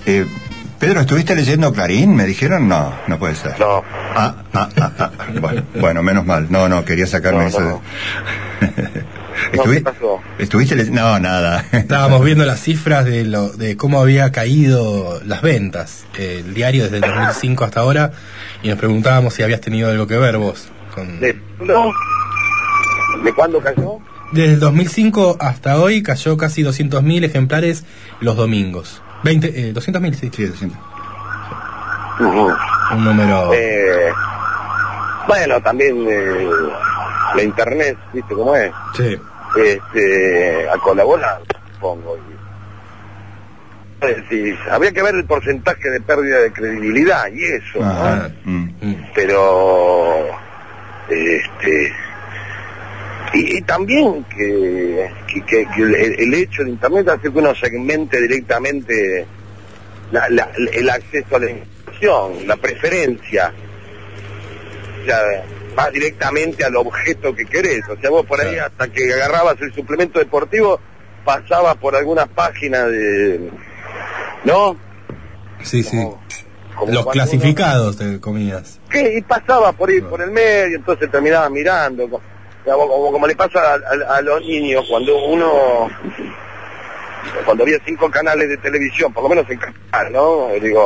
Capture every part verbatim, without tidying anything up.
Eh, Pedro, ¿estuviste leyendo Clarín? Me dijeron, no, no puede ser. No. Ah, ah, ah, ah. Bueno, bueno, menos mal. No, no, quería sacarme No, eso. no. ¿Estuvi- ¿Qué pasó? ¿Estuviste leyendo? No, nada. Estábamos viendo las cifras de lo de cómo había caído las ventas, eh, el diario desde el dos mil cinco hasta ahora, y nos preguntábamos si habías tenido algo que ver vos. Con... ¿De, no? ¿De cuándo cayó? Desde el dos mil cinco hasta hoy cayó casi doscientos mil ejemplares los domingos. veinte, eh, doscientos mil, sí. Sí, doscientos. Uh-huh. Un número... Eh, bueno, también eh, la internet, ¿viste cómo es? Sí. Este, a colaborar, supongo. Y, es decir, habría que ver el porcentaje de pérdida de credibilidad y eso, Ajá. ¿no? Mm. Pero, este... Y, y también que, que, que, que el, el hecho de Internet hace que uno segmente directamente la, la, el acceso a la información, la preferencia, o sea, vas directamente al objeto que querés. O sea, vos por ahí hasta que agarrabas el suplemento deportivo pasabas por alguna página de... ¿no? Sí, sí. Como, como Los cuando clasificados de comidas. uno- ¿Qué? Y pasaba por ahí, por el medio, entonces terminaba mirando... Como, como, como le pasa a, a, a los niños cuando uno, cuando había cinco canales de televisión, por lo menos en canal, ¿no? Digo,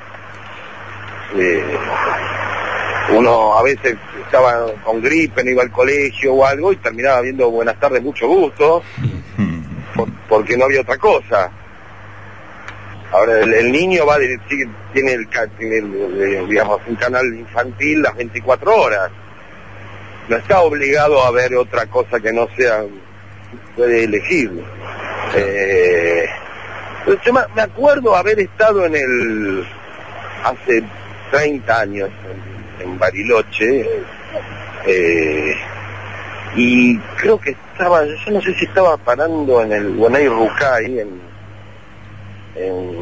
eh, uno a veces estaba con gripe, no iba al colegio o algo y terminaba viendo Buenas tardes, mucho gusto, por, porque no había otra cosa. Ahora el, el niño va de, sigue, tiene, el, tiene el, el, digamos, un canal infantil las veinticuatro horas. No está obligado a ver otra cosa que no sea, puede elegir. Eh, yo me acuerdo haber estado en el, hace treinta años, en, en Bariloche, eh, y creo que estaba, yo no sé si estaba parando en el Guanay Rucay, en, en,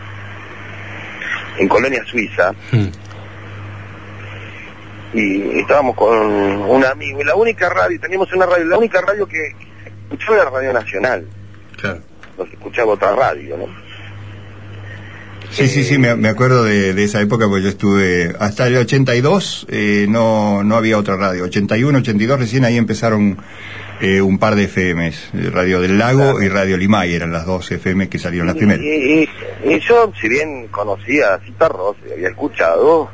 en Colonia Suiza. Mm. Y estábamos con un amigo y la única radio, teníamos una radio, la única radio que escuchaba era Radio Nacional. Claro. No se escuchaba otra radio, ¿no? Sí, eh, sí, sí, me, me acuerdo de, de esa época porque yo estuve hasta el ochenta y dos, eh, no no había otra radio. ochenta y uno, ochenta y dos recién ahí empezaron eh, un par de F Ms, Radio del Lago claro. y Radio Limay, eran las dos F M que salieron las primeras. Y, y, y yo, si bien conocía a Cita Ross, había escuchado,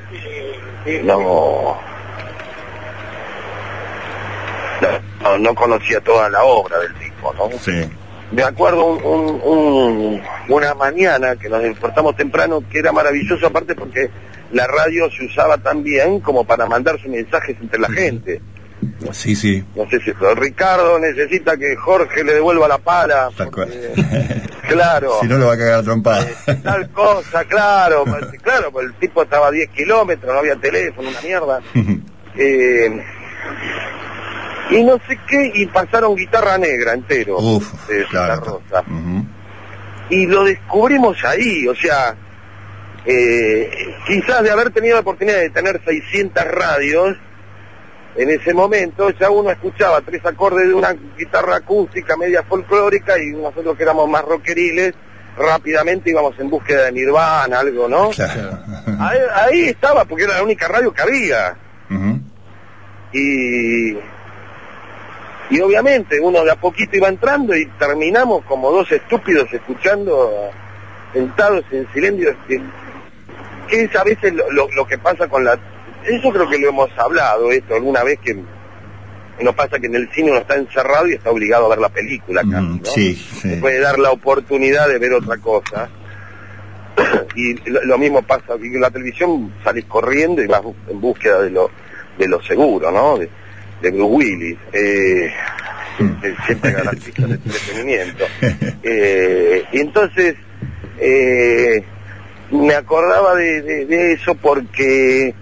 no, no, no conocía toda la obra del tipo, ¿no? Sí. Me acuerdo un, un, un, una mañana que nos despertamos temprano, que era maravilloso, aparte porque la radio se usaba tan bien como para mandar sus mensajes entre la gente. Sí, sí. No sé si Ricardo necesita que Jorge le devuelva la pala. Porque, claro. Si no lo va a cagar a trompada. Eh, tal cosa, claro. Claro, pues el tipo estaba a diez kilómetros, no había teléfono, una mierda. eh, y no sé qué, y pasaron Guitarra Negra entero. Uf, de claro. Santa Rosa. Uh-huh. Y lo descubrimos ahí, o sea, eh, quizás de haber tenido la oportunidad de tener seiscientas radios, en ese momento ya uno escuchaba tres acordes de una guitarra acústica media folclórica y nosotros que éramos más rockeriles, rápidamente íbamos en búsqueda de Nirvana, algo, ¿no? Claro. Ahí, ahí estaba, porque era la única radio que había. Uh-huh. Y... Y obviamente uno de a poquito iba entrando y terminamos como dos estúpidos escuchando, sentados en silencio, que, que es a veces lo, lo, lo que pasa con la... Eso creo que lo hemos hablado, esto, alguna vez que nos pasa que en el cine uno está encerrado y está obligado a ver la película casi, ¿no? Sí, sí. Se puede dar la oportunidad de ver otra cosa. Y lo, lo mismo pasa, que en la televisión salís corriendo y vas en búsqueda de lo, de lo seguro, ¿no? De, de Bruce Willis, eh, que siempre garantiza el entretenimiento. Eh, y entonces, eh, me acordaba de, de, de eso porque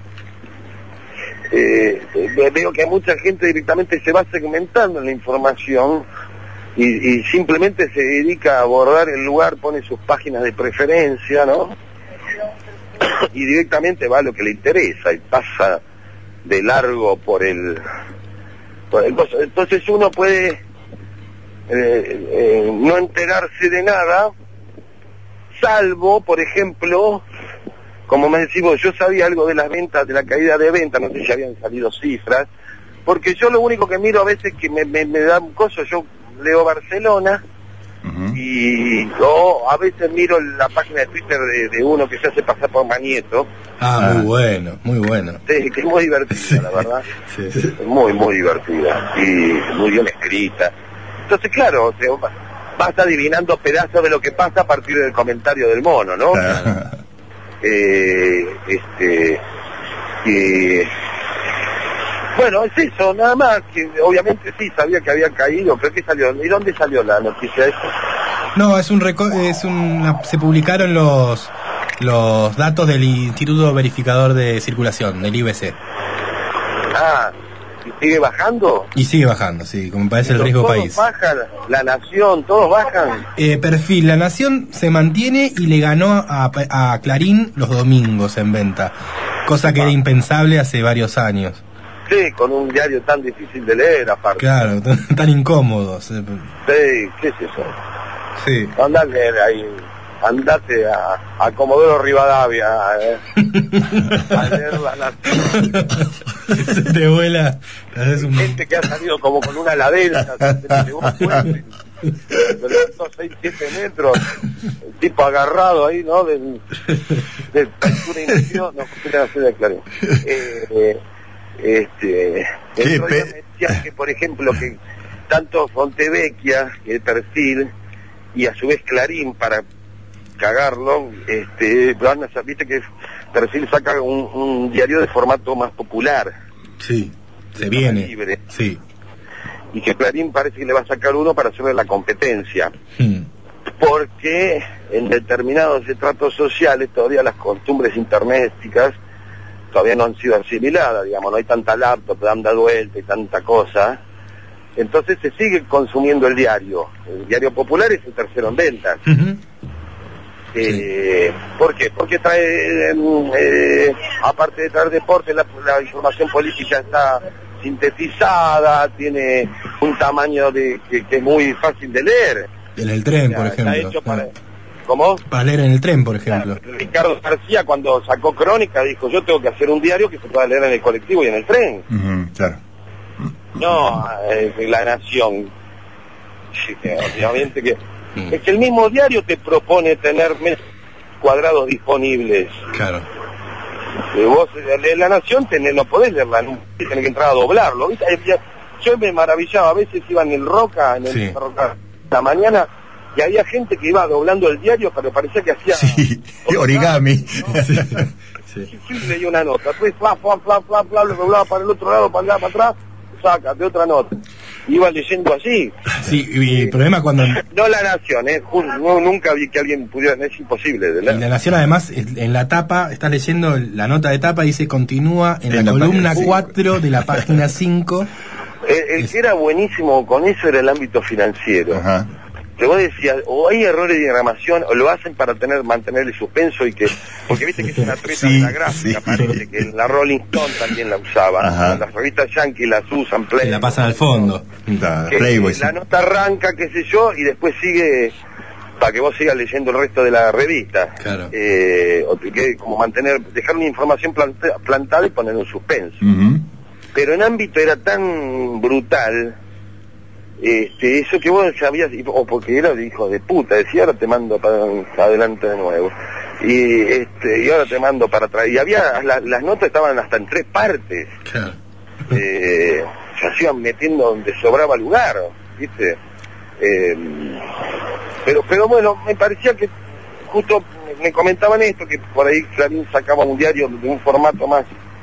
eh, veo que mucha gente directamente se va segmentando en la información y, y simplemente se dedica a abordar el lugar, pone sus páginas de preferencia, ¿no? Y directamente va a lo que le interesa y pasa de largo por el... Entonces uno puede eh, eh, no enterarse de nada salvo, por ejemplo, como me decimos, yo sabía algo de las ventas, de la caída de ventas, no sé si habían salido cifras, porque yo lo único que miro a veces que me, me, me da un coso, yo leo Barcelona, uh-huh. y yo a veces miro la página de Twitter de, de uno que se hace pasar por Manieto. Ah, muy bueno, muy bueno. Sí, que es muy divertida, sí. La verdad. Sí, sí. Muy, muy divertida, y muy bien escrita. Entonces, claro, te, vas adivinando pedazos de lo que pasa a partir del comentario del mono, ¿no? Claro. Eh, este, eh, bueno, es eso, nada más, que obviamente sí, sabía que había caído, pero ¿qué salió? ¿Y dónde salió la noticia de esto? No, es un reco- es una, se publicaron los los datos del Instituto Verificador de Circulación, del I B C. Ah, ¿y sigue bajando? Y sigue bajando, sí, como parece el riesgo todos país. ¿Todos bajan? ¿La Nación? ¿Todos bajan? Eh, perfil, La Nación se mantiene y le ganó a, a Clarín los domingos en venta, cosa que ah. era impensable hace varios años. Sí, con un diario tan difícil de leer, aparte. Claro, tan, tan incómodo. Sí, ¿qué es eso? Sí. Andá a leer ahí, andate a, a Comodoro Rivadavia, eh, a leer La Nación. Se te vuela. Hay un... gente que ha salido como con una ladera, se te llevó un puente, se levantó seis, siete metros, el tipo agarrado ahí, ¿no? Del, del pintura inició, no, ¿qué le hace de Clarín? Eh, eh, Este, el otro día me decían que, por ejemplo, que tanto Fontevecchia, el Perfil, y a su vez Clarín, para cagarlo, este, van a, viste que Perfil saca un, un diario de formato más popular. Sí, se viene. Libre. Sí. Y que Clarín parece que le va a sacar uno para hacerle la competencia. Hmm. Porque en determinados estratos sociales todavía las costumbres internéticas todavía no han sido asimiladas, digamos, no hay tanta laptop dando vuelta y tanta cosa, entonces se sigue consumiendo el diario. El diario popular es el tercero en ventas. Uh-huh. Eh, sí. ¿Por qué? Porque trae, eh, aparte de traer deporte, la, la información política está sintetizada, tiene un tamaño de que, que es muy fácil de leer. En el tren, o sea, por ejemplo. Está hecho para... ¿Cómo? Para leer en el tren, por ejemplo. Claro, Ricardo García, cuando sacó Crónica, dijo, yo tengo que hacer un diario que se pueda leer en el colectivo y en el tren. Uh-huh, claro. No, eh, La Nación. Sí, que, obviamente que... Uh-huh. Es que el mismo diario te propone tener metros cuadrados disponibles. Claro. Si vos lees La Nación, tenés, no podés leerla, tenés que entrar a doblarlo. ¿Viste? Yo me maravillaba, a veces iba en el Roca, en el sí. Roca, la mañana... Y había gente que iba doblando el diario, pero parecía que hacía... Sí, origami. ¿No? Sí, sí. Sí, leía una nota, después, fla, fla, fla, fla, fla, lo doblaba para el otro lado, para allá, para atrás, saca, de otra nota. Iba leyendo así. Sí, y el problema cuando... No La Nación, ¿eh? No, nunca vi que alguien pudiera... Es imposible de leer. Y La Nación, además, en la tapa, estás leyendo la nota de tapa, dice, continúa en, en la, la columna cuatro de la página cinco. El, el es... que era buenísimo con eso era el ámbito financiero. Ajá. Que vos decías, o hay errores de diagramación, o lo hacen para tener mantener el suspenso y que... Porque viste que es una treta sí, de la gráfica, sí. Parece que la Rolling Stone también la usaba. Ajá. Las revistas Yankee las usan, Play. Que la pasan al fondo. Que Playboy, la sí. nota arranca, qué sé yo, y después sigue... Para que vos sigas leyendo el resto de la revista. Claro. Eh, o que como mantener... Dejar una información planta, plantada y poner un suspenso. Uh-huh. Pero en ámbito era tan brutal... Este, eso que vos sabías, o porque era de hijo de puta, decía, ahora te mando para adelante de nuevo, y este y ahora te mando para atrás, y había, la, las notas estaban hasta en tres partes, claro. eh, se hacían metiendo donde sobraba lugar, ¿viste? Eh, pero, pero bueno, me parecía que justo me comentaban esto, que por ahí Clarín sacaba un diario de un formato más,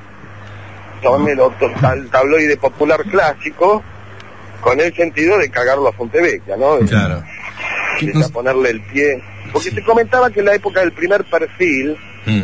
tal, tabloide popular clásico, con el sentido de cagarlo a Fontevecchia, ¿no? Claro. De, de ponerle el pie. Porque sí. Se comentaba que en la época del primer Perfil, mm.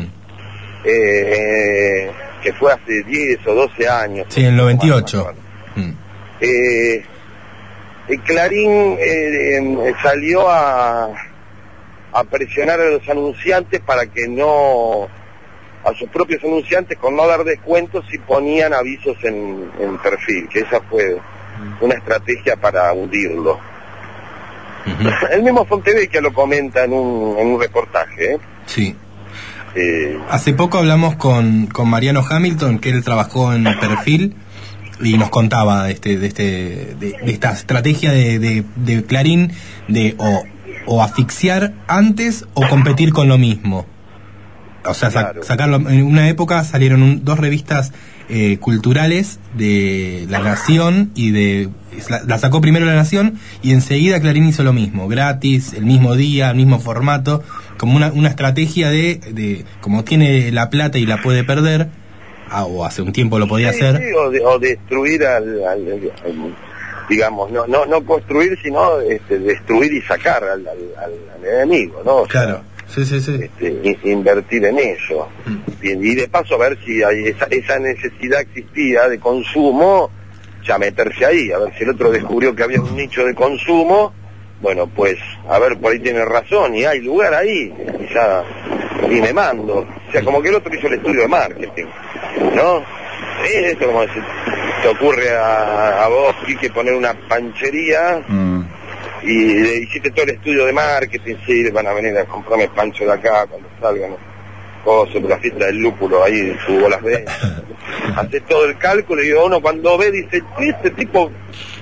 eh, que fue hace diez o doce años. Sí, en el noventa y ocho. Mm. Eh, el Clarín eh, eh, salió a, a presionar a los anunciantes para que no... a sus propios anunciantes, con no dar descuentos, si ponían avisos en, en Perfil, que esa fue una estrategia para hundirlo. Uh-huh. El mismo Fontevecchia lo comenta en un, en un reportaje, ¿eh? Sí. Eh, Hace poco hablamos con, con Mariano Hamilton, que él trabajó en Perfil, y nos contaba este, de, este, de, de esta estrategia de, de, de Clarín de o, o asfixiar antes o competir con lo mismo. O sea, sa- Claro. sacarlo. En una época salieron un, dos revistas eh, culturales de La Nación y de... La, la sacó primero La Nación y enseguida Clarín hizo lo mismo, gratis, el mismo día, el mismo formato, como una, una estrategia de, de... Como tiene la plata y la puede perder, ah, o hace un tiempo lo podía sí, hacer... sí, o, de- o destruir al, al- al- digamos, no no no construir, sino este, destruir y sacar al, al, al- al enemigo, ¿no? O sea, Claro, sí, sí, sí. este, i- invertir en eso. Mm. Y, y de paso ver si hay esa, esa necesidad existía de consumo, ya meterse ahí, a ver si el otro descubrió que había un nicho de consumo, bueno, pues, a ver, por ahí tiene razón, y hay lugar ahí, y ya, y me mando. O sea, como que el otro hizo el estudio de marketing, ¿no? Es esto como se te ocurre a, a vos, Quique, poner una panchería, Mm. y le hiciste todo el estudio de marketing, sí, van a venir a comprarme pancho de acá cuando salgan, cosas, por la fiesta del lúpulo, ahí subo las ventas. Haces todo el cálculo y digo, uno cuando ve dice, este tipo,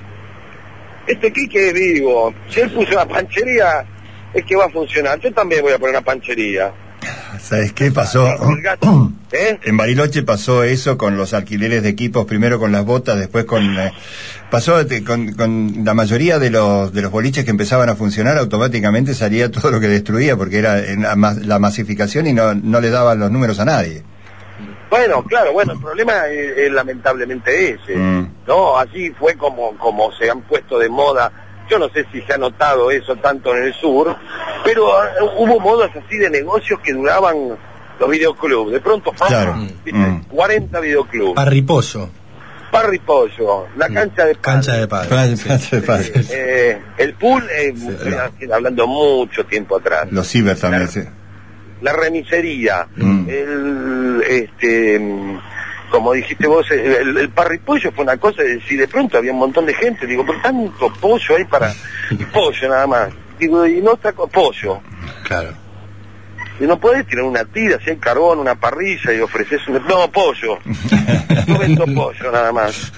este Quique es vivo, si él puso una panchería, es que va a funcionar, yo también voy a poner una panchería. ¿Sabes qué pasó? El gato, ¿eh? En Bariloche pasó eso con los alquileres de equipos, primero con las botas, después con... Eh, pasó de- con, con la mayoría de los de los boliches que empezaban a funcionar, automáticamente salía todo lo que destruía, porque era en la, mas- la masificación y no, no le daban los números a nadie. Bueno, claro, bueno, el problema es, es lamentablemente ese, Mm. ¿no? Así fue como, como se han puesto de moda. Yo no sé si se ha notado eso tanto en el sur, pero uh, hubo modas así de negocios que duraban los videoclubs. De pronto, ¡pam! Claro. ¿Viste? Mm. cuarenta videoclubs. Parripollo, Parry Pollo, la cancha de cancha de padre. padre. Eh, el pool, eh, estoy Sí. hablando mucho tiempo atrás. Los ciber también, sí. La remisería, Mm. el, este, mm, como dijiste vos, el, el, el parripollo fue una cosa, de, si de pronto había un montón de gente, digo, pero tanto pollo hay para, pollo nada más, digo, y no está pollo, Claro. y no podés tirar una tira, si hay carbón, una parrilla y ofreces un, no, pollo, no vendo pollo nada más.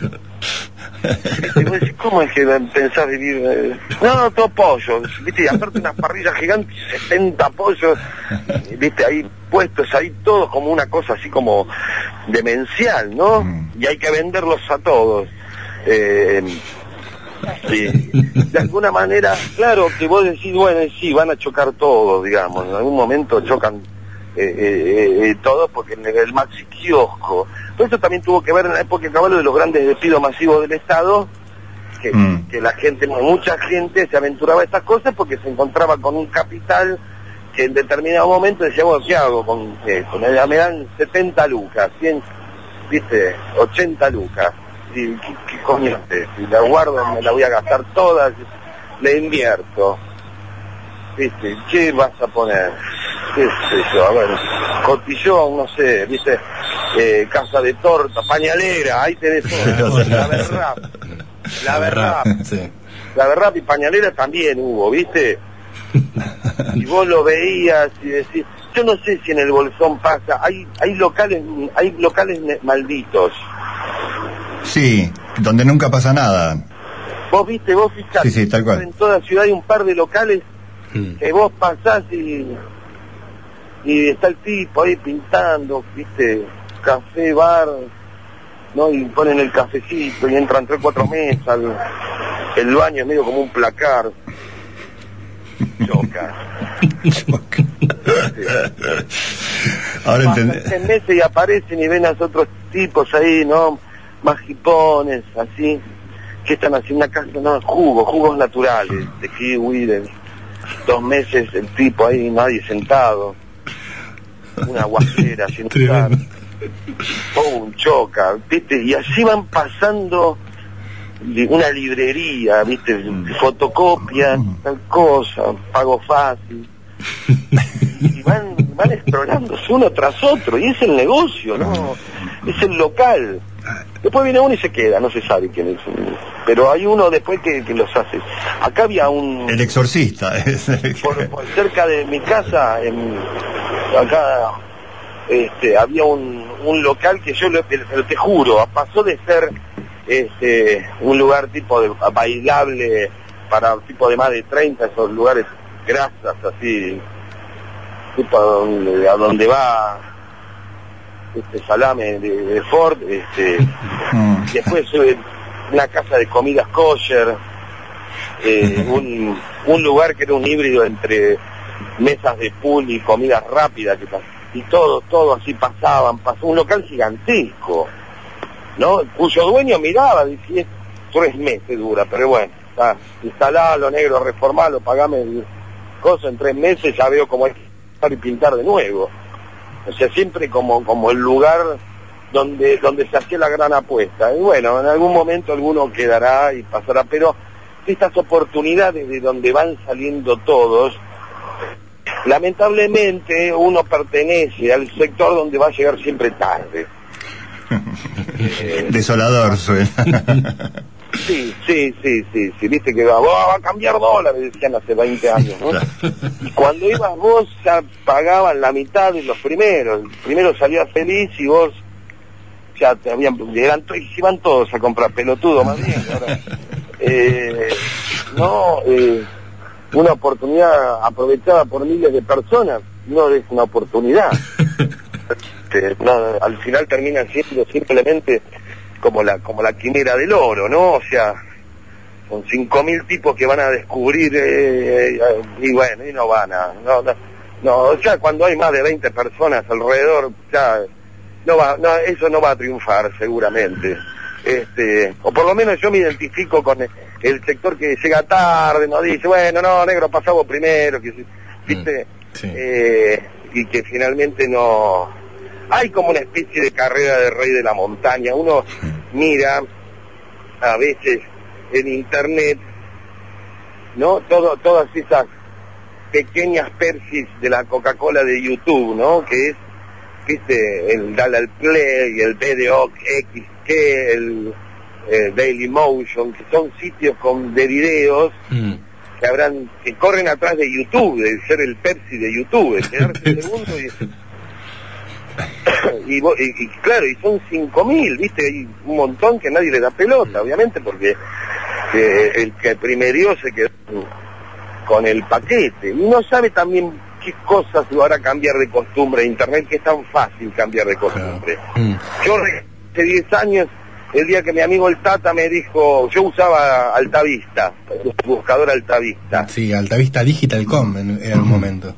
Y vos decís, ¿cómo es que pensás vivir? eh? No, todo pollo, viste, y aparte unas parrillas gigantes, setenta pollos, viste, ahí puestos ahí todos como una cosa así como demencial, ¿no? Mm. Y hay que venderlos a todos. Eh, sí. De alguna manera, claro que vos decís, bueno, sí, van a chocar todos, digamos, en algún momento chocan eh, eh, eh, todos porque el, el maxi kiosco. Todo esto también tuvo que ver en la época de Caballo de los grandes despidos masivos del Estado, que, Mm. que la gente, mucha gente se aventuraba a estas cosas porque se encontraba con un capital que en determinado momento decía, bueno, ¿qué hago con esto? Me, me dan setenta lucas, cien, viste, ochenta lucas. Y, ¿qué, qué coño es? Si la guardo, me la voy a gastar toda, le invierto. ¿Viste? ¿Qué vas a poner? ¿Qué sé yo? A ver, cotillón, no sé, ¿viste? Eh, casa de torta, pañalera, ahí tenés todo. La verdad. La verdad. Sí. La verdad, y pañalera también hubo, ¿viste? Y vos lo veías y decís, yo no sé si en el Bolsón pasa, hay hay locales hay locales ne- malditos. Sí, donde nunca pasa nada. Vos viste, vos fijate, Sí, sí, tal cual. en toda ciudad hay un par de locales Mm. que vos pasás y y está el tipo ahí pintando, viste, café, bar, ¿no? Y ponen el cafecito y entran tres, cuatro mesas, el, el baño es medio como un placar. Choca. Ahora entendés. Pasan meses y aparecen y ven a esos otros tipos ahí, ¿no? Más hipones, así, que están haciendo una casa, no, jugos, jugos naturales, de kiwi, de dos meses el tipo ahí, nadie sentado, una guajera sin usar, un choca, ¿viste? Y así van pasando li- una librería, ¿viste? Fotocopia, tal cosa, pago fácil. Y van, van explorándose uno tras otro, y es el negocio, ¿no? Es el local. Después viene uno y se queda, no se sabe quién es. Pero hay uno después que, que los hace. Acá había un... El exorcista. por, por cerca de mi casa, en, acá este, había un, un local que yo, lo, te, te juro, pasó de ser este, un lugar tipo de bailable para tipo de más de treinta, esos lugares grasas así, tipo a donde, a donde va este salame de, de Ford, este, mm. después eh, una casa de comidas kosher, eh, un, un lugar que era un híbrido entre mesas de pool y comidas rápidas, que, y todo, todo así pasaban, pasó un local gigantesco, ¿no? Cuyo dueño miraba, decía, tres meses dura, pero bueno, está, instalalo, negro, reformalo, pagame el coso en tres meses, ya veo cómo hay que y pintar de nuevo. O sea, siempre como como el lugar donde donde se hacía la gran apuesta. Y bueno, en algún momento alguno quedará y pasará, pero estas oportunidades de donde van saliendo todos, lamentablemente uno pertenece al sector donde va a llegar siempre tarde. Desolador suena. Sí, sí, sí, sí, sí, viste que va, oh, va a cambiar dólares, decían hace veinte años, ¿no? Y cuando ibas vos ya pagaban la mitad de los primeros, el primero salía feliz y vos ya te habían, eran, y se iban todos a comprar, pelotudo más bien, ahora, eh, no, eh, una oportunidad aprovechada por miles de personas, no es una oportunidad, este, no, al final termina siendo simplemente como la como la quimera del oro, ¿no? O sea, son cinco mil tipos que van a descubrir eh, eh, y bueno, y no van a, no, no, no, ya cuando hay más de veinte personas alrededor, ya no va, no, eso no va a triunfar seguramente, este, o por lo menos yo me identifico con el, el sector que llega tarde, no dice, bueno, no, negro, pasamos primero, que viste, sí. eh, y que finalmente no. Hay como una especie de carrera de rey de la montaña. Uno mira a veces en internet, ¿no? Todo, todas esas pequeñas persis de la Coca-Cola de YouTube, ¿no? Que es, viste, el Dale al Play, el B D O X K, el eh, Daily Motion, que son sitios con de videos mm. que habrán, que corren atrás de YouTube, de ser el Pepsi de YouTube, de quedarse un segundo y... Y, y, y claro, y son cinco mil, viste, hay un montón que nadie le da pelota, obviamente, porque eh, el que primerió se quedó con el paquete y no sabe también qué cosas lo hará cambiar de costumbre. Internet, que es tan fácil cambiar de costumbre. Mm. Yo hace diez años, el día que mi amigo el Tata me dijo, yo usaba Altavista, el buscador Altavista. Sí, Altavista Digital punto com en, en un momento.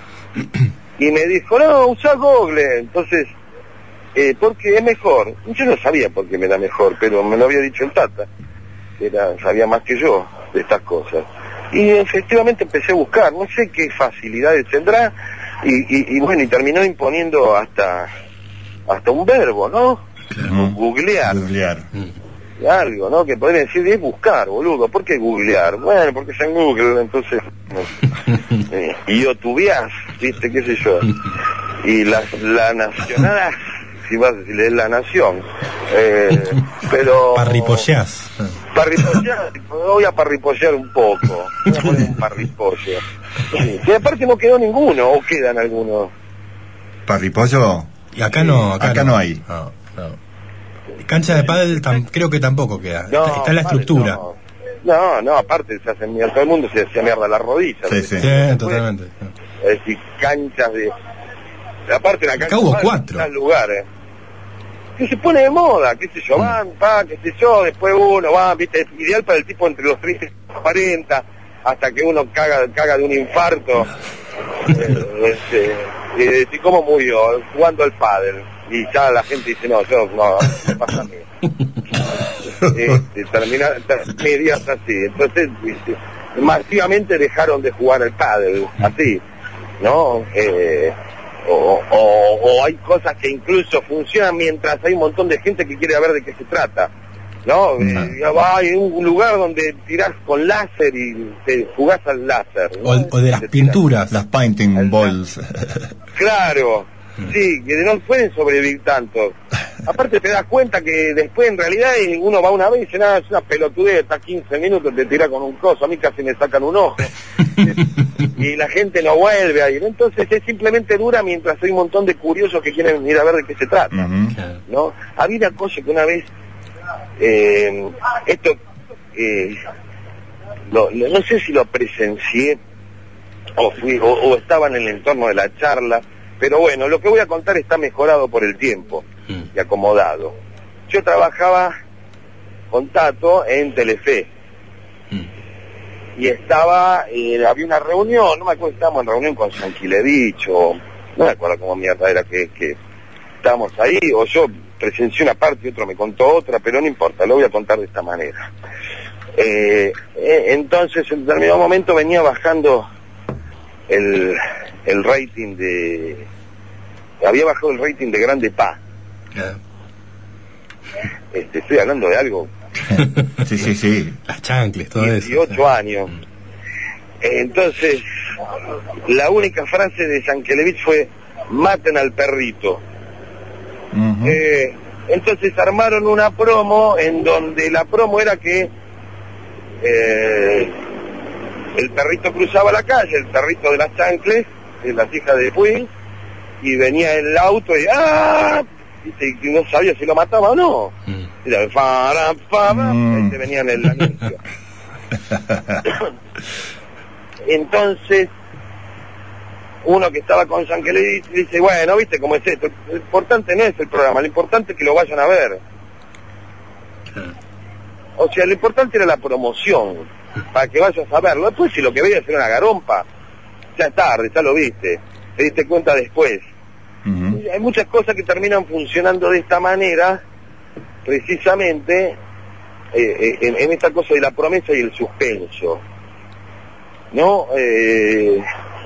Y me dijo, no, usa Google. Entonces, eh, porque es mejor. Yo no sabía por qué me era mejor, pero me lo había dicho el Tata. Era, sabía más que yo de estas cosas. Y efectivamente empecé a buscar. No sé qué facilidades tendrá. Y, y, y bueno, y terminó imponiendo hasta hasta un verbo, ¿no? Claro. Googlear. Googlear. Algo, ¿no? Que podrían decir, es buscar, boludo. ¿Por qué googlear? Bueno, porque está en Google, entonces... eh, y youtubeás, ¿viste? ¿Qué sé yo? Y la, la nacional, si vas a decirle, es la nación. Eh, pero... Parripolleás. Parripolleás, voy a parripollear un poco. Voy a poner un parripollo. Sí, que aparte no quedó ninguno, o quedan algunos. ¿Parripollo? Y acá no, acá, acá no. no hay. No, no. Cancha de pádel tam, creo que tampoco queda. No, está, está en la estructura. No. no, no, aparte se hacen mierda, todo el mundo se hacía mierda las rodillas. Sí, sí, sí, totalmente. Es decir, canchas de... Aparte la cancha acá hubo cuatro. En lugares. Que se pone de moda, qué sé yo, van, pa, qué sé yo, después uno va, viste, es ideal para el tipo entre los treinta y los cuarenta, hasta que uno caga, caga de un infarto. eh, este, eh, y cómo murió, jugando al pádel. Y ya la gente dice, no, yo no, no pasa a mí. Este, termina, medias así. Entonces, este, masivamente dejaron de jugar al pádel, así, ¿no? Eh, o, o, o hay cosas que incluso funcionan mientras hay un montón de gente que quiere ver de qué se trata, ¿no? Uh-huh. Eh, hay un lugar donde tirás con láser y te jugás al láser, ¿no? O, o de las pinturas, las painting balls. Claro. Sí, que no pueden sobrevivir tanto. Aparte te das cuenta que después en realidad uno va una vez y dice, nada, es una pelotudez, está quince minutos, te tira con un coso, a mí casi me sacan un ojo. Y la gente no vuelve a ir. Entonces es simplemente dura mientras hay un montón de curiosos que quieren ir a ver de qué se trata. Uh-huh. ¿No? Había una cosa que una vez, eh, esto, eh, lo, lo, no sé si lo presencié o, fui, o, o estaba en el entorno de la charla, pero bueno, lo que voy a contar está mejorado por el tiempo uh-huh. y acomodado. Yo trabajaba con Tato en Telefe. Y estaba, eh, había una reunión, no me acuerdo, estábamos en reunión con Sanquilevich, o no me acuerdo cómo mierda era que, que estábamos ahí, o yo presencié una parte y otro me contó otra, pero no importa, lo voy a contar de esta manera. Eh, eh, entonces, en determinado momento venía bajando el, el rating de... Había bajado el rating de Grande Pa. Yeah. Este, estoy hablando de algo... sí, sí, sí. Las chancles, todo eso. dieciocho años. Entonces, la única frase de Sankelevich fue, maten al perrito. Uh-huh. Eh, entonces armaron una promo en donde la promo era que eh, el perrito cruzaba la calle, el perrito de las chancles, de las hijas de Puig, y venía el auto y ¡ah! Y no sabía si lo mataba o no. Mm. Y la, para, para, mm. Ahí se venía en el anuncio. Entonces, uno que estaba con Sankelevich dice, bueno, ¿viste cómo es esto? Lo importante no es el programa, lo importante es que lo vayan a ver. O sea, lo importante era la promoción, para que vayas a verlo. Después, si lo que veías era una garompa, ya es tarde, ya lo viste. Te diste cuenta después. Uh-huh. Hay muchas cosas que terminan funcionando de esta manera, precisamente eh, en, en esta cosa de la promesa y el suspenso, ¿no? Eh,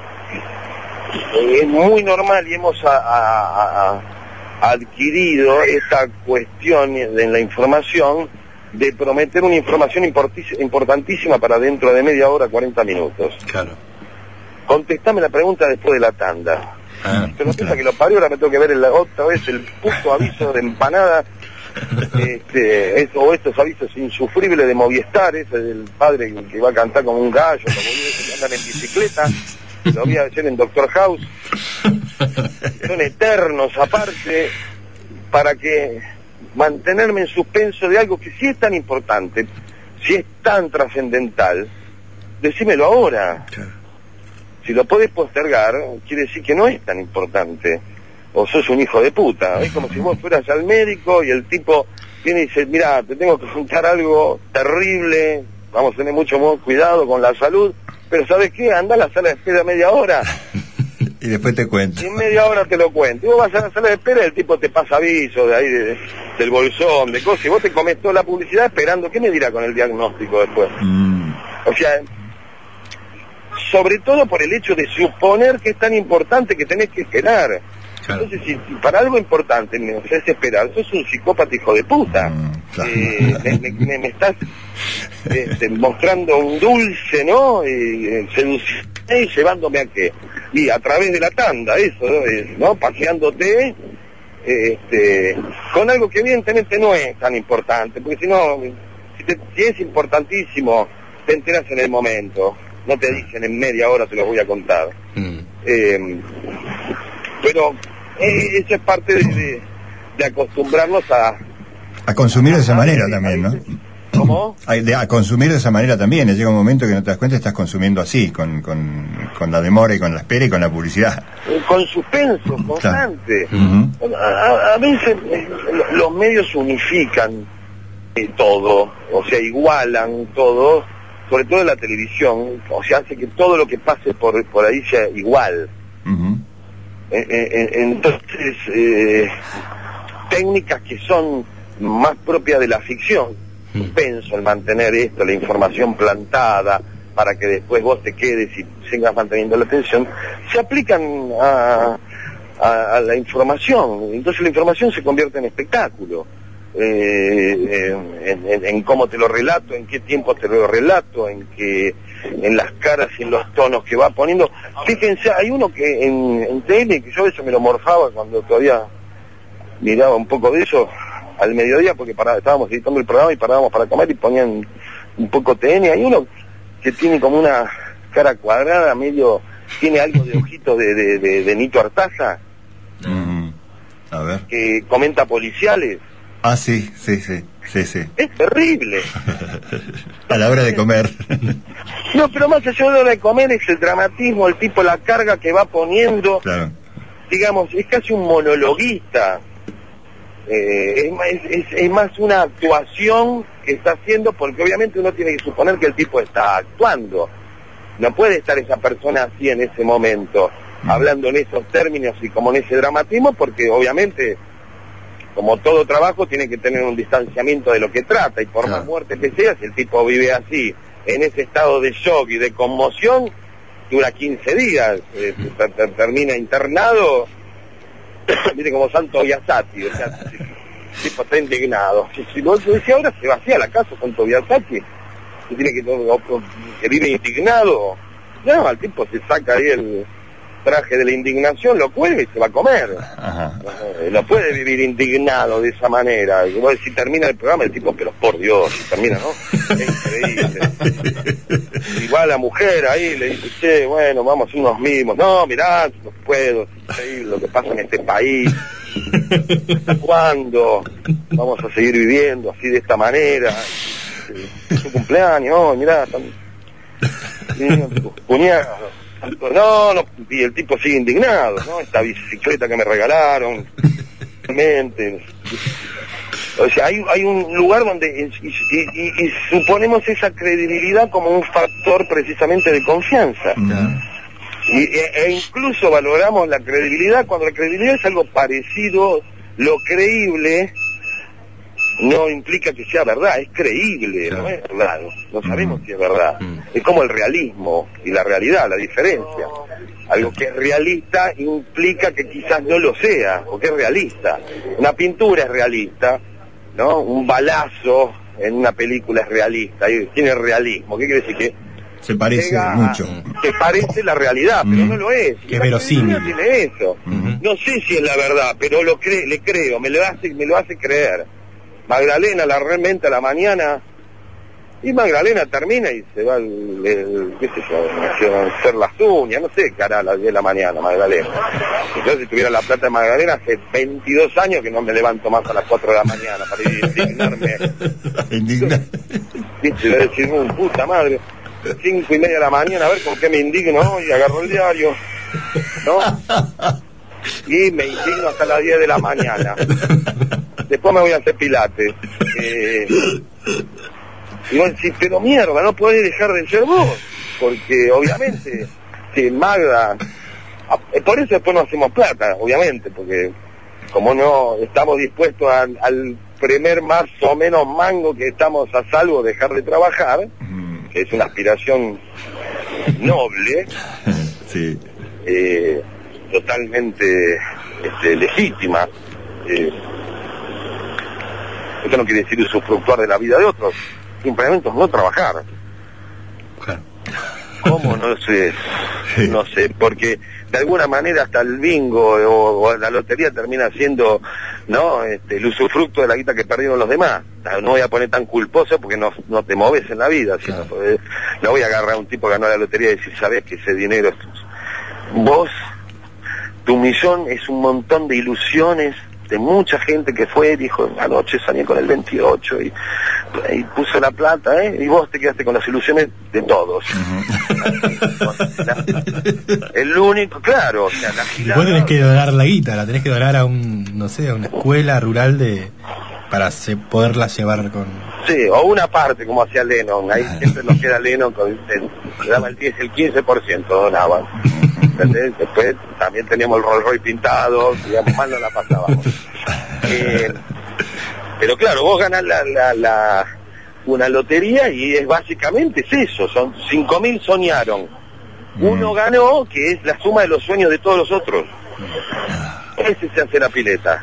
es muy normal y hemos a, a, a adquirido esta cuestión en la información de prometer una información importantísima para dentro de media hora, cuarenta minutos. Claro. Contestame la pregunta después de la tanda. Ah, pero no piensa que lo parió, ahora me tengo que ver el, otra vez el puto aviso de empanada, este, eso, o estos avisos insufribles de Movistar, ese del padre que va a cantar como un gallo, como que andan en bicicleta, lo vi ayer en Doctor House, son eternos aparte, para que mantenerme en suspenso de algo que sí es tan importante, si es tan trascendental, decímelo ahora. Si lo podés postergar, quiere decir que no es tan importante. O sos un hijo de puta. Es como si vos fueras al médico y el tipo viene y dice, mira, te tengo que contar algo terrible, vamos a tener mucho más cuidado con la salud, pero ¿sabes qué? Anda a la sala de espera media hora. Y después te cuento. Y en media hora te lo cuento. Y vos vas a la sala de espera y el tipo te pasa aviso de ahí, de, del bolsón, de cosas, y vos te comes toda la publicidad esperando. ¿Qué me dirá con el diagnóstico después? Mm. O sea... sobre todo por el hecho de suponer que es tan importante que tenés que esperar. Claro. Entonces, si, si para algo importante me haces esperar, sos un psicópata hijo de puta. Mm, claro. eh, me, me, me estás este, mostrando un dulce, ¿no? Eh, seduciendo y llevándome a qué. Y a través de la tanda, eso, ¿no? Paseándote este, con algo que evidentemente no es tan importante, porque si no, si, te, si es importantísimo, te enteras en el momento. No te dicen en media hora, te los voy a contar. Mm. Eh, pero eh, eso es parte de, de, de acostumbrarnos a... A consumir de esa manera también, ¿no? ¿Cómo? A, de, a consumir de esa manera también. Llega un momento que no te das cuenta, estás consumiendo así, con, con, con la demora y con la espera y con la publicidad. Con suspenso constante. Uh-huh. a, a veces eh, los medios unifican eh, todo, o sea, igualan todo, sobre todo en la televisión, o sea, hace que todo lo que pase por por ahí sea igual. Uh-huh. eh, eh, entonces, eh, técnicas que son más propias de la ficción, suspenso, el mantener esto, la información plantada, para que después vos te quedes y sigas manteniendo la atención, se aplican a, a, a la información. Entonces la información se convierte en espectáculo. Eh, en, en, en cómo te lo relato, en qué tiempo te lo relato, en que en las caras y en los tonos que va poniendo. Fíjense, hay uno que en, en tele, que yo eso me lo morfaba cuando todavía miraba un poco de eso al mediodía, porque pará, estábamos editando el programa y parábamos para comer y ponían un poco T N. Hay uno que tiene como una cara cuadrada, medio, tiene algo de ojitos de, de, de, de Nito Artaza, Mm, a ver. que comenta policiales. Ah, sí, sí, sí, sí, sí. Es terrible. A la hora de comer. No, pero más allá de la hora de comer es el dramatismo, el tipo, la carga que va poniendo. Claro. Digamos, es casi un monologuista. Eh, es, más- es, es, es más una actuación que está haciendo, porque obviamente uno tiene que suponer que el tipo está actuando. No puede estar esa persona así en ese momento, Mm. hablando en esos términos y como en ese dramatismo, porque obviamente, como todo trabajo, tiene que tener un distanciamiento de lo que trata, y por Claro. más muerte que sea, si el tipo vive así, en ese estado de shock y de conmoción, dura quince días, eh, ter- ter- termina internado, mire como Santo Biasati, o sea, el tipo está indignado. Si, si no, si ahora se vacía la casa Santo Biasati, que tiene que, o- o- que vive indignado, no, el tipo se saca ahí el traje de la indignación, lo cuelga y se va a comer. Ajá. Eh, No puede vivir indignado de esa manera. Y vos, si termina el programa, el tipo, pero por Dios, si termina, ¿no? Es increíble. Igual la mujer ahí le dice, che, bueno, vamos a hacer unos mimos. No, mirá, no puedo, es increíble lo que pasa en este país. ¿Hasta cuándo vamos a seguir viviendo así de esta manera? Eh, Su cumpleaños, oh, mirá, tan... tu cuñado. No, no, y el tipo sigue indignado, ¿no? Esta bicicleta que me regalaron, realmente. O sea, hay, hay un lugar donde, y, y- y- y suponemos esa credibilidad como un factor precisamente de confianza. Mm. Y, e, e incluso valoramos la credibilidad cuando la credibilidad es algo parecido, lo creíble no implica que sea verdad, es creíble, Claro. no es verdad, no sabemos Mm. si es verdad. Mm. Es como el realismo y la realidad, la diferencia. Algo que es realista implica que quizás no lo sea, porque es realista. Una pintura es realista, ¿no? Un balazo en una película es realista, y tiene realismo. ¿Qué quiere decir? Que Se parece llega a- mucho. que parece la realidad, pero Mm. no lo es. Que es La verosímil. credibilidad tiene eso. Ujú. No sé si es la verdad, pero lo cre le creo, me lo hace, me lo hace creer. Magdalena la realmente a la mañana, y Magdalena termina y se va el, el- qué sé yo, a hacer las uñas, no sé qué hará a las diez de la mañana Magdalena. Yo si tuviera la plata de Magdalena hace veintidós años que no me levanto más a las cuatro de la mañana para ir a indignarme. Indigna. ¿Viste? Le decir, "Uh, puta madre, cinco y media de la mañana, a ver con qué me indigno hoy", agarro el diario, ¿no? Y me indigno hasta las diez de la mañana. Después me voy a hacer pilates. Eh, y vos decís, pero mierda, no podés dejar de ser vos, porque obviamente, si Magda, a- por eso después no hacemos plata, obviamente, porque como no estamos dispuestos al, al primer más o menos mango que estamos a salvo de dejar de trabajar, Mm. que es una aspiración noble, Sí. eh, totalmente este, legítima. Eh, esto no quiere decir usufructuar de la vida de otros, simplemente no trabajar. Claro. ¿Cómo? No sé, no sé, porque de alguna manera hasta el bingo o, o la lotería termina siendo, ¿no? Este, el usufructo de la guita que perdieron los demás. No voy a poner tan culposo porque no, no te moves en la vida, sino, Claro. eh, no voy a agarrar a un tipo que ganó la lotería y decir, sabes que ese dinero es vos, tu millón es un montón de ilusiones de mucha gente que fue, dijo, anoche soñé con el veintiocho y, y puso la plata, ¿eh? Y vos te quedaste con las ilusiones de todos. La- el único, claro, o sea, la Después gilada- tenés que donar la guita, la tenés que donar a un, no sé, a una escuela rural de para se- poderla llevar con... Sí, o una parte, como hacía Lennon, ahí siempre nos queda Lennon, con el, le daba el diez, el quince por ciento donaban. ¿Entendés? Después también teníamos el Rolls Royce pintado, digamos, mal no la pasábamos. Eh, pero claro, vos ganás la, la, la, una lotería y es básicamente es eso, son cinco mil soñaron. Uno ganó, que es la suma de los sueños de todos los otros. Ese se hace la pileta.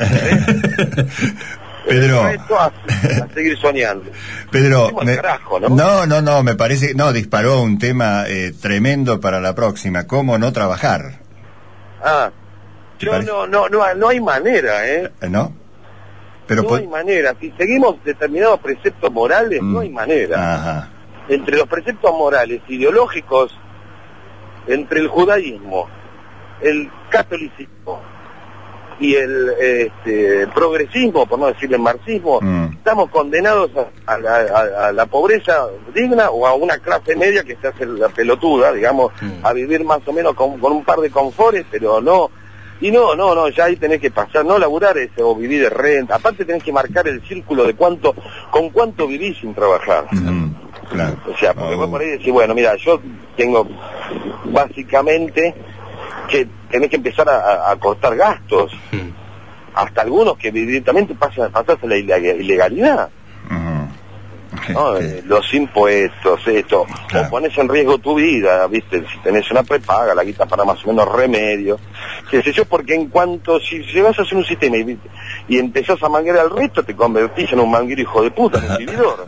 Pedro. El resto a, a seguir soñando. Pedro, Hacemos me- carajo, ¿no? no, no, no, me parece, no, disparó un tema eh, tremendo para la próxima, cómo no trabajar. Ah, Yo no, no, no, no hay manera, ¿eh? ¿No? Pero no po- hay manera. Si seguimos determinados preceptos morales, mm. no hay manera. Ajá. Entre los preceptos morales ideológicos, entre el judaísmo, el catolicismo y el este, progresismo, por no decir el marxismo, mm. estamos condenados a, a, la, a, a la pobreza digna o a una clase media que se hace la pelotuda, digamos, mm. a vivir más o menos con, con un par de confores, pero no, y no, no, no, ya ahí tenés que pasar, no laburar ese, o vivir de renta, aparte tenés que marcar el círculo de cuánto, con cuánto vivís sin trabajar. Mm. Claro. O sea, porque oh. vos por ahí decís, bueno, mira, yo tengo básicamente que tenés que empezar a, a cortar gastos, mm. hasta algunos que directamente pasan pasas a la ilegalidad, uh-huh. ¿no? Sí. Los impuestos, esto, claro. O pones en riesgo tu vida, viste, si tenés una prepaga, la guita para más o menos remedios, qué sé yo, porque en cuanto, si llegas a hacer un sistema y, y empezás a manguear al resto, te convertís en un manguero hijo de puta, en un vividor.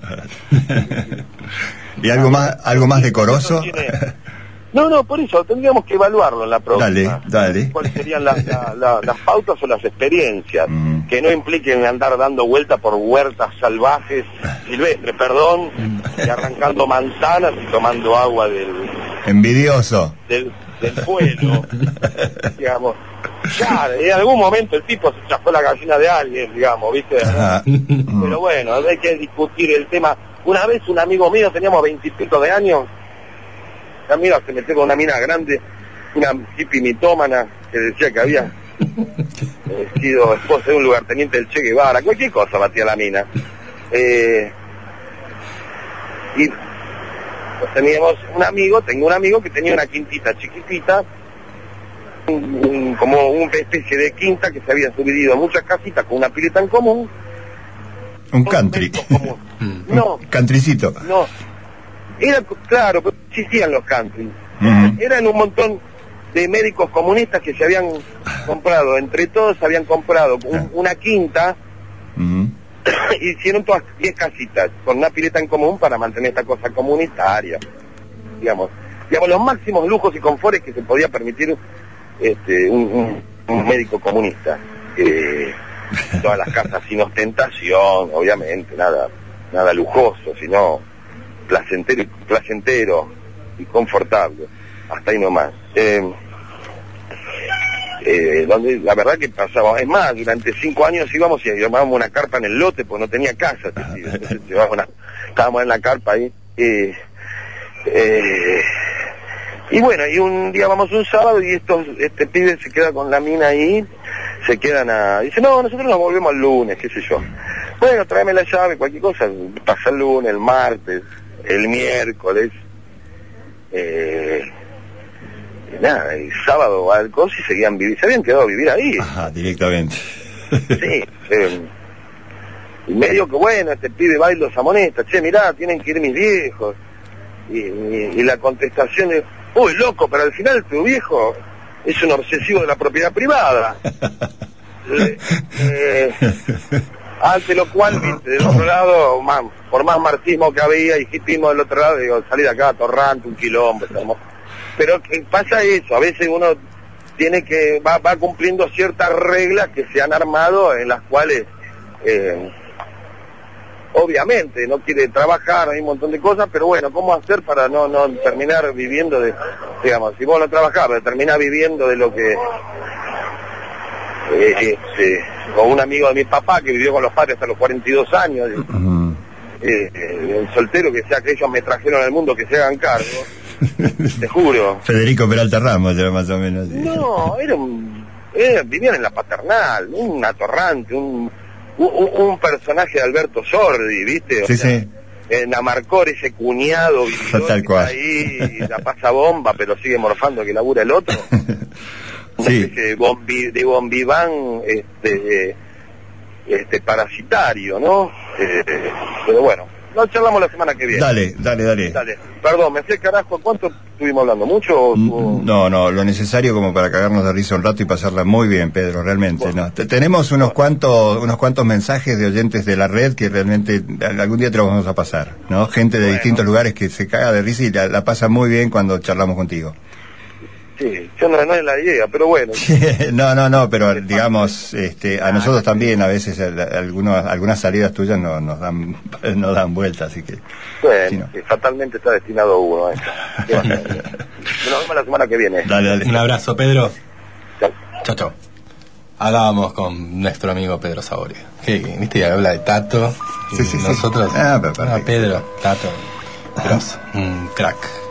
¿Y algo más, algo más decoroso? No, no, por eso tendríamos que evaluarlo en la próxima. Dale, dale. ¿Cuáles serían las, la, la, las pautas o las experiencias? Mm. Que no impliquen andar dando vueltas por huertas salvajes, silvestres, perdón, y arrancando manzanas y tomando agua del... Envidioso. Del, del pueblo, digamos. Ya, en algún momento el tipo se chafó la gallina de alguien, digamos, ¿viste? Pero bueno, hay que discutir el tema. Una vez un amigo mío, teníamos veintipico de años, la amiga se metió con una mina grande, una hippie mitómana, que decía que había eh, sido esposa de un lugarteniente del Che Guevara, cualquier cosa batía la mina. Eh, y pues, teníamos un amigo, tengo un amigo que tenía una quintita chiquitita, un, un, como una especie de quinta que se había subdividido en muchas casitas con una pileta en común. Un country. No. Un countrycito. No. Era, claro, pero existían los country. Uh-huh. Eran un montón de médicos comunistas que se habían comprado, entre todos habían comprado un, una quinta, uh-huh. y hicieron todas diez casitas, con una pileta en común para mantener esta cosa comunitaria. Digamos, digamos los máximos lujos y confortes que se podía permitir este, un, un, un médico comunista. Eh, todas las casas sin ostentación, obviamente, nada, nada lujoso, sino placentero, placentero y confortable, hasta ahí nomás. Eh, eh, donde la verdad que pasaba, es más, durante cinco años íbamos y armábamos una carpa en el lote, porque no tenía casa, entonces, una, estábamos en la carpa ahí. Eh, eh, y bueno, y un día vamos un sábado y estos, este pibe se queda con la mina ahí, se quedan a... Dice, no, nosotros nos volvemos el lunes, qué sé yo. Bueno, tráeme la llave, cualquier cosa, pasa el lunes, el martes, el miércoles, eh, y nada, el sábado al coso y seguían vivir, se habían quedado a vivir ahí. Ajá, directamente. Sí, eh, y medio que bueno, este pibe va y los amonesta, che, mirá, tienen que ir mis viejos. Y, y, y la contestación es, uy, loco, pero al final tu viejo es un obsesivo de la propiedad privada. eh, eh, ante lo cual, viste, del otro lado, más, por más marxismo que había y hipismo del otro lado, digo, salir acá a Torrante, un quilombo, estamos. Pero que pasa eso, a veces uno tiene que, va, va cumpliendo ciertas reglas que se han armado, en las cuales, eh, obviamente, no quiere trabajar, hay un montón de cosas, pero bueno, ¿cómo hacer para no, no terminar viviendo de, digamos, si vos no trabajás, pero terminás viviendo de lo que... Eh, este, con un amigo de mi papá que vivió con los padres hasta los cuarenta y dos años, uh-huh. eh, eh, el soltero que sea que ellos me trajeron al mundo, que se hagan cargo, te juro. Federico Peralta Ramos era más o menos así. No, era un, era, vivían en la paternal, un atorrante, un, un, un personaje de Alberto Sordi, ¿viste? O sí, sea, sí. En Amarcor, ese cuñado vividor tal cual. Que está ahí, la pasa bomba, pero sigue morfando que labura el otro. Una sí. especie de, bombi, de bombiván este, este parasitario, ¿no? Eh, pero bueno, lo charlamos la semana que viene. Dale, dale, dale. Dale. Perdón, me fui carajo, ¿cuánto estuvimos hablando? ¿Mucho? O tu... No, no, lo necesario como para cagarnos de risa un rato y pasarla muy bien, Pedro, realmente. Bueno. No. Tenemos unos cuantos unos cuantos mensajes de oyentes de la red que realmente algún día te los vamos a pasar, ¿no? Gente de bueno. distintos lugares que se caga de risa y la, la pasa muy bien cuando charlamos contigo. sí, yo no, no es la idea, pero bueno. no, no, no, pero digamos, este, a nosotros también a veces el, algunos, algunas salidas tuyas no, nos dan nos dan vuelta, así que... Bueno, sí, no. sí, fatalmente está destinado uno a eso. Nos vemos la semana que viene. Dale, dale. Un abrazo, Pedro. Chao. Chao, chao. Hablábamos con nuestro amigo Pedro Saborio. Que, viste, y habla de Tato. Sí, sí, nosotros, sí. Ah, pero ah, Pedro, Tato, grosso, un crack.